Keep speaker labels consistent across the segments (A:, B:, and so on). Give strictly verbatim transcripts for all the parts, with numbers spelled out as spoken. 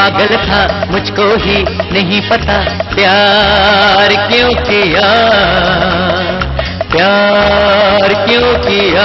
A: पागल था, मुझको ही नहीं पता प्यार क्यों किया, प्यार क्यों किया।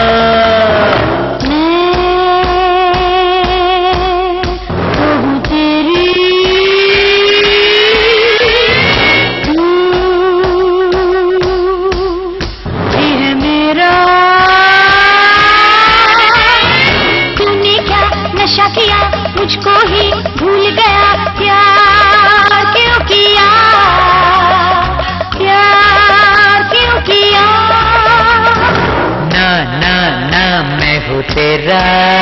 B: किया मुझको ही भूल गया, प्यार क्यों किया, प्यार क्यों किया।
A: ना ना ना मैं हूँ तेरा,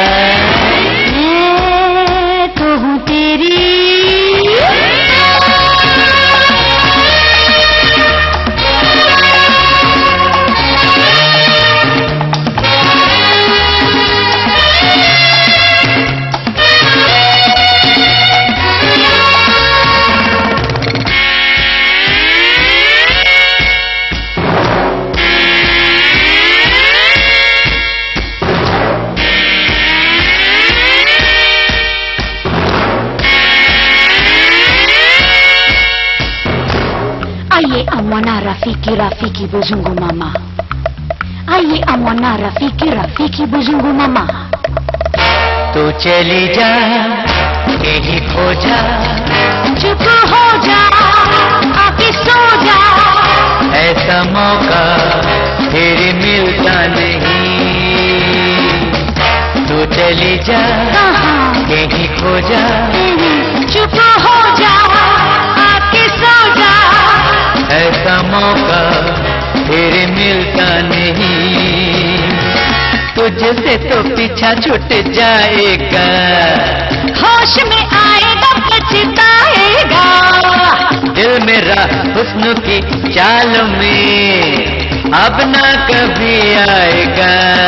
B: मैं तो हूँ तेरी। आइए अमोना रफीकी रफीकी बुजुंगू मामा, आइए अमोना रफीकी रफीकी बुजुंगू मामा।
A: तू चली जा यही खो जा,
B: चुप हो जा आके सो जा,
A: ऐसा मौका फिर मिलता नहीं। तू चली जा यही खो जा,
B: चुप हो जा आके सो जा,
A: ऐसा मौका फिर मिलता नहीं। तुझसे तो पीछा छूट जाएगा,
B: होश में आएगा पछताएगा।
A: दिल मेरा हुस्न की चाल में अब ना कभी आएगा।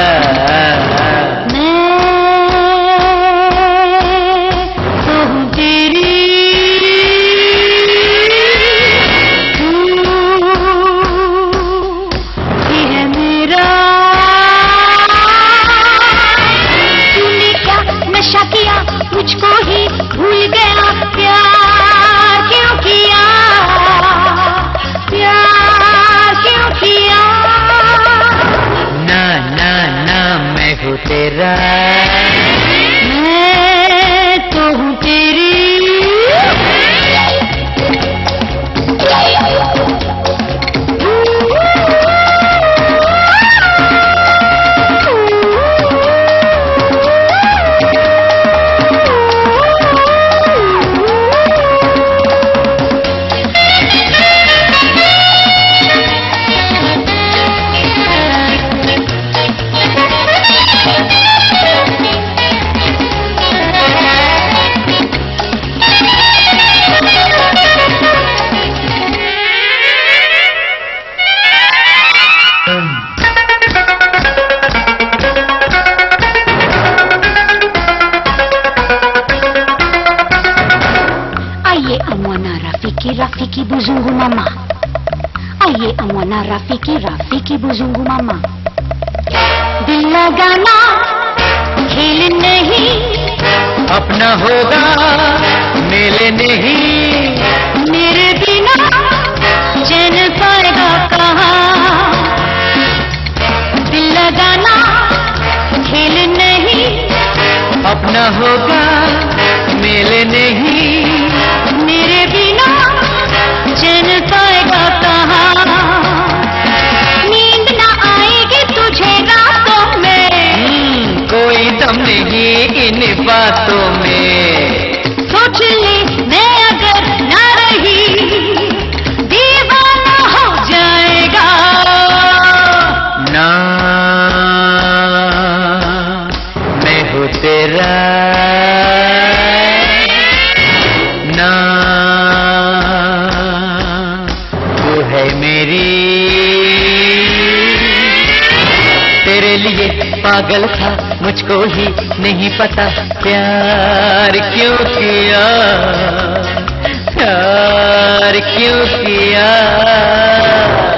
B: मुझको ही भूल गया, प्यार क्यों किया, प्यार क्यों किया।
A: ना ना ना मैं हूँ तेरा,
B: मैं तो हूँ तेरी। आइए अमोना रफीकी रफीकी बुजुंगू मामा, आइए अमोना रफीकी रफीकी बुजुंगू मामा। दिल लगाना खेल नहीं,
A: अपना होगा मेल नहीं।
B: मेरे बिना चैन पाएगा कहाँ, दिल लगाना खेल नहीं,
A: अपना होगा मेल नहीं।
B: मेरे बिना चैन पाएगा कहाँ, नींद ना आएगी तुझे रातों में।
A: कोई दम नहीं इन बातों में,
B: सोच ले मैं अगर ना रही, दीवाना हो जाएगा।
A: ना मैं हूँ तेरा, ना तू है मेरी। तेरे लिए पागल था, मुझको ही नहीं पता प्यार क्यों किया, प्यार क्यों किया।